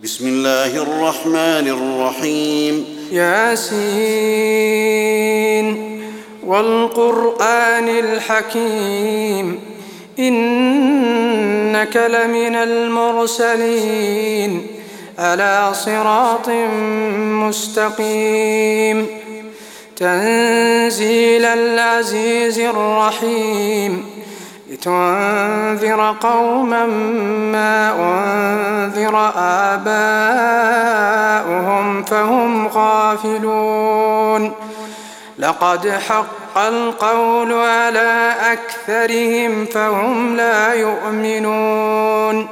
بسم الله الرحمن الرحيم ياسين والقرآن الحكيم إنك لمن المرسلين على صراط مستقيم تنزيل العزيز الرحيم لتنذر قوما ما أنذر آباؤهم فهم غافلون لقد حق القول على أكثرهم فهم لا يؤمنون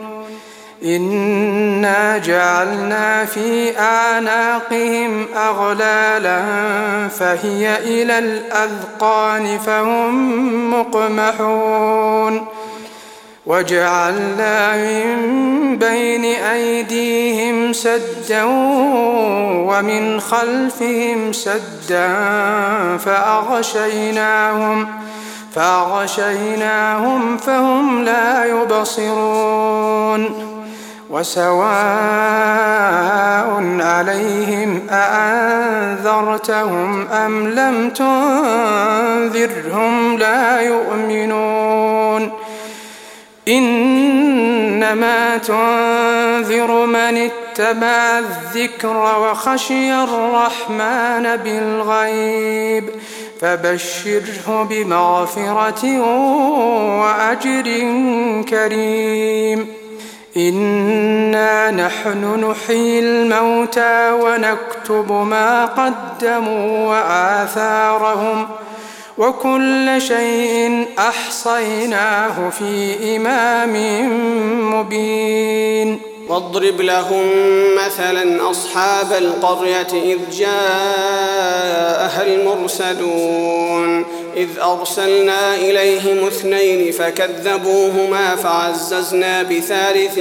إنا جعلنا في أعناقهم أغلالا فهي إلى الأذقان فهم مقمحون وجعلنا من بين أيديهم سدا ومن خلفهم سدا فأغشيناهم فهم لا يبصرون وسواء عليهم أأنذرتهم أم لم تنذرهم لا يؤمنون إنما تنذر من اتبع الذكر وخشي الرحمن بالغيب فبشره بمغفرة وأجر كريم إنا نحن نحيي الموتى ونكتب ما قدموا وآثارهم وكل شيء أحصيناه في إمام مبين واضرب لهم مثلا أصحاب القرية إذ جاءها المرسلون إذ أرسلنا إليهم 2 فكذبوهما فعززنا بثالث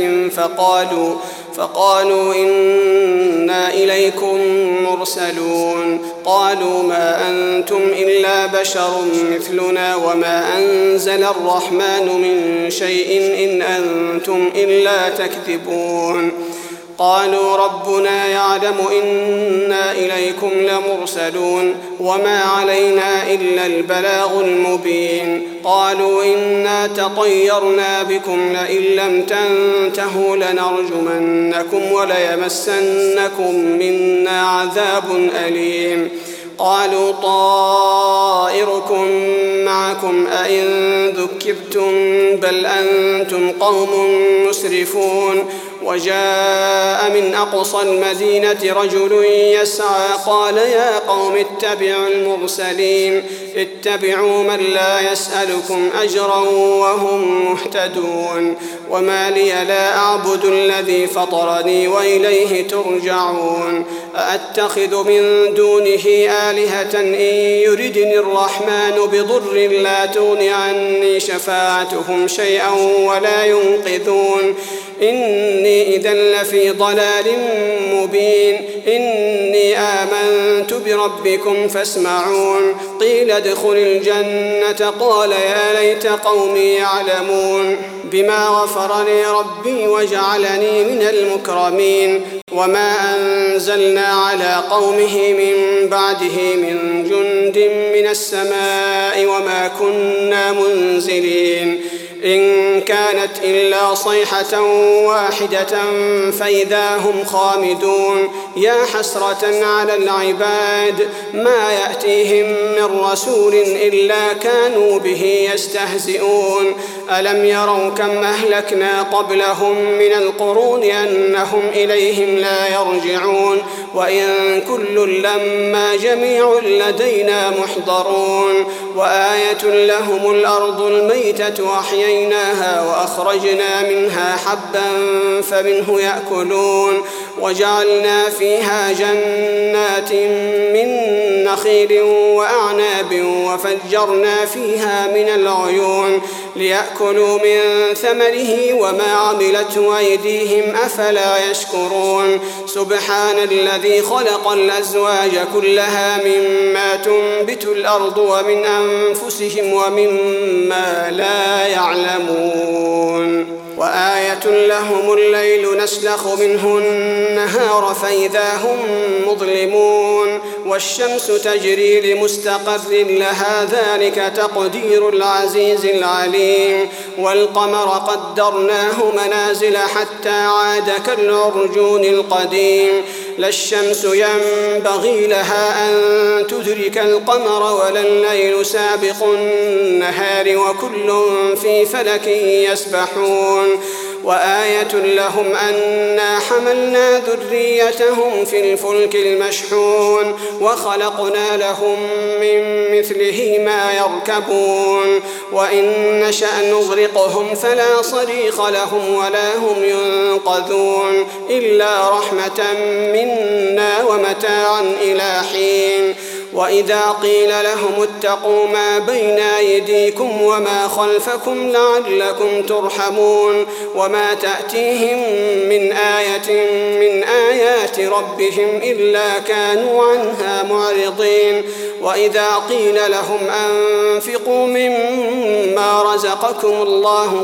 فقالوا إنا إليكم مرسلون قالوا ما أنتم إلا بشر مثلنا وما أنزل الرحمن من شيء إن أنتم إلا تكذبون قالوا ربنا يعلم إنا إليكم لمرسلون وما علينا إلا البلاغ المبين قالوا إنا تطيرنا بكم لئن لم تنتهوا لنرجمنكم وليمسنكم منا عذاب أليم قالوا طائركم معكم أئن ذكرتم بل أنتم قوم مسرفون وجاء من أقصى المدينة رجل يسعى قال يا قوم اتبعوا المرسلين اتبعوا من لا يسألكم أجرا وهم مهتدون وما لي لا أعبد الذي فطرني وإليه ترجعون أأتخذ من دونه آلهة إن يردني الرحمن بضر لا تغن عني شفاعتهم شيئا ولا ينقذون إني إذا لفي ضلال مبين إني آمنت بربكم فاسمعون قيل ادخل الجنة قال يا ليت قومي يعلمون بما غفر لي ربي وجعلني من المكرمين وما أنزلنا على قومه من بعده من جند من السماء وما كنا منزلين إن كانت إلا صيحة واحدة فإذا هم خامدون يا حسرة على العباد ما يأتيهم من رسول إلا كانوا به يستهزئون ألم يروا كم أهلكنا قبلهم من القرون أنهم إليهم لا يرجعون وإن كل لما جميع لدينا محضرون وآية لهم الأرض الميتة أحييناها وأخرجنا منها حبا فمنه يأكلون وجعلنا فيها جنات من نخيل وأعناب وفجرنا فيها من العيون ليأكلوا من ثمره وما عملته أيديهم أفلا يشكرون سبحان الذي خلق الأزواج كلها مما تنبت الأرض ومن أنفسهم ومما لا يعلمون وآية لهم الليل نسلخ منه النهار فإذا هم مظلمون والشمس تجري لمستقر لها ذلك تقدير العزيز العليم والقمر قدرناه منازل حتى عاد كالعرجون القديم لا الشمس ينبغي لها أن تدرك القمر ولا الليل سابق النهار وكل في فلك يسبحون وآية لهم أنا حملنا ذريتهم في الفلك المشحون وخلقنا لهم من مثله ما يركبون وإن نشأ نغرقهم فلا صريخ لهم ولا هم ينقذون إلا رحمة منا ومتاعا إلى حين وإذا قيل لهم اتقوا ما بين أيديكم وما خلفكم لعلكم ترحمون وما تأتيهم من آية من آيات ربهم إلا كانوا عنها معرضين وإذا قيل لهم أنفقوا مما رزقكم الله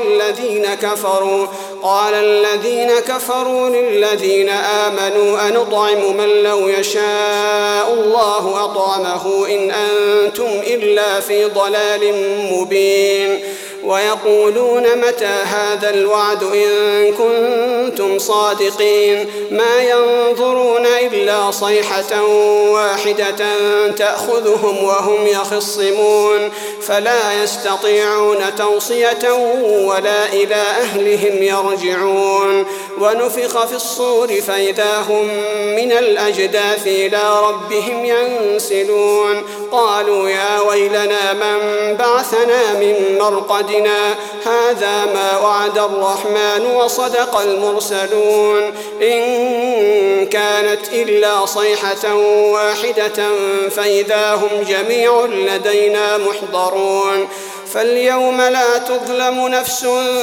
قال الذين كفروا للذين آمنوا أنطعم من لو يشاء الله أطعمه إن أنتم إلا في ضلال مبين ويقولون متى هذا الوعد إن كنتم صادقين ما ينظرون إلا صيحة واحدة تأخذهم وهم يخصمون فلا يستطيعون توصية ولا إلى أهلهم يرجعون ونفخ في الصور فإذا هم من الأجداث إلى ربهم ينسلون قالوا يا ويلنا من بعثنا من مرقدنا هذا ما وعد الرحمن وصدق المرسلون إن كانت إلا صيحة واحدة فإذا هم جميع لدينا محضرون فاليوم لا تظلم نفس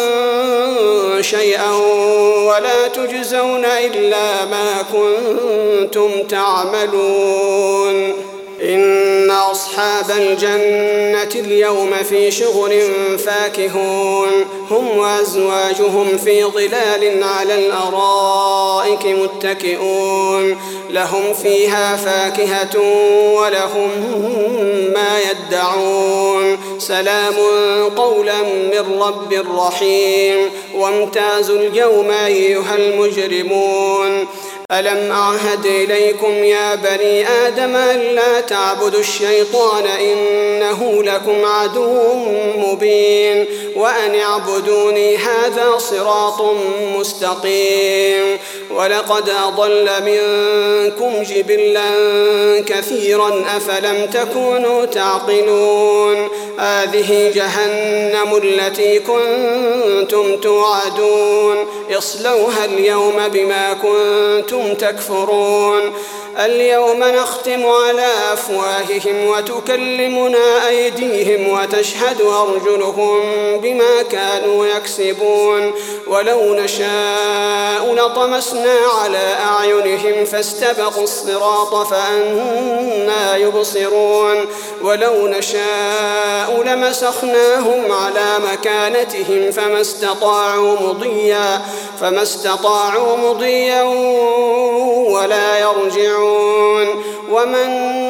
شيئا ولا تجزون إلا ما كنتم تعملون إن أصحاب الجنة اليوم في شغل فاكهون هم وأزواجهم في ظلال على الأرائك متكئون لهم فيها فاكهة ولهم ما يدعون سلام قولا من رب رحيم وامتازوا اليوم أيها المجرمون ألم أعهد إليكم يا بني آدم ألا تعبدوا الشيطان إنه لكم عدو مبين وأن اعبدوني هذا صراط مستقيم ولقد أضل منكم جبلا كثيرا أفلم تكونوا تعقلون هذه جهنم التي كنتم توعدون اصلوها اليوم بما كنتم تكفرون اليوم نختم على أفواههم وتكلمنا أيديهم وتشهد أرجلهم بما كانوا يكسبون ولو نشاء لطمسنا على أعينهم فاستبقوا الصراط فأنى يبصرون ولو نشاء لمسخناهم على مكانتهم فما استطاعوا مضيا ولا يرجعون ومن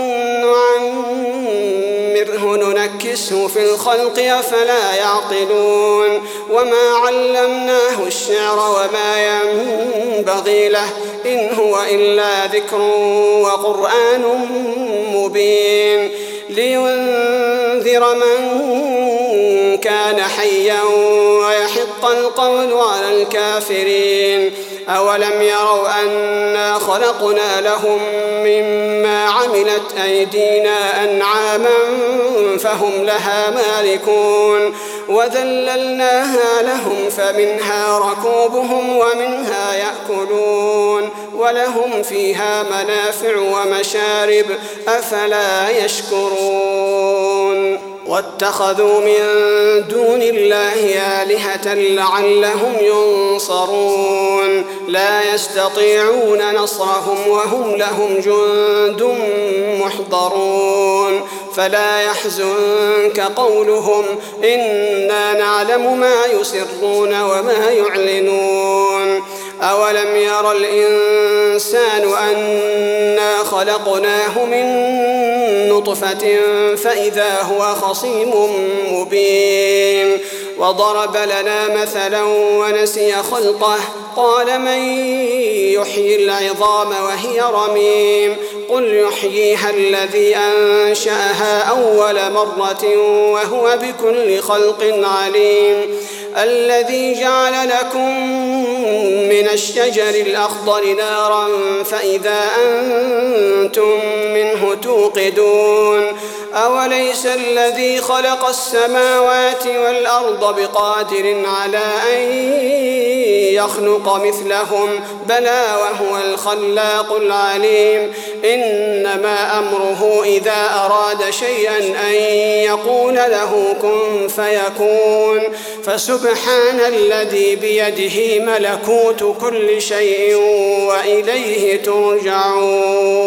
نعمره ننكسه في الخلق أفلا يعقلون وما علمناه الشعر وما ينبغي له إن هو إلا ذكر وقرآن مبين لينذر من كان حيا ويحق القول على الكافرين أولم يروا أنا خلقنا لهم مما عملت أيدينا أنعاما فهم لها مالكون وذللناها لهم فمنها ركوبهم ومنها يأكلون ولهم فيها منافع ومشارب أفلا يشكرون واتخذوا من دون الله آلهة لعلهم ينصرون لا يستطيعون نصرهم وهم لهم جند محضرون فلا يحزنك قولهم إنا نعلم ما يسرون وما يعلنون أولم ير الإنسان أنا خلقناه من نطفة فإذا هو خصيم مبين وضرب لنا مثلا ونسي خلقه قال من يحيي العظام وهي رميم قل يحييها الذي أنشأها أول مرة وهو بكل خلق عليم الذي جعل لكم من الشجر الأخضر نارا فإذا أنتم منه توقدون أوليس الذي خلق السماوات والأرض بقادر على أن يخلق مثلهم بلى وهو الخلاق العليم إنما أمره إذا أراد شيئا أن يقول له كن فيكون فسبحان الذي بيده ملكوت كل شيء وإليه ترجعون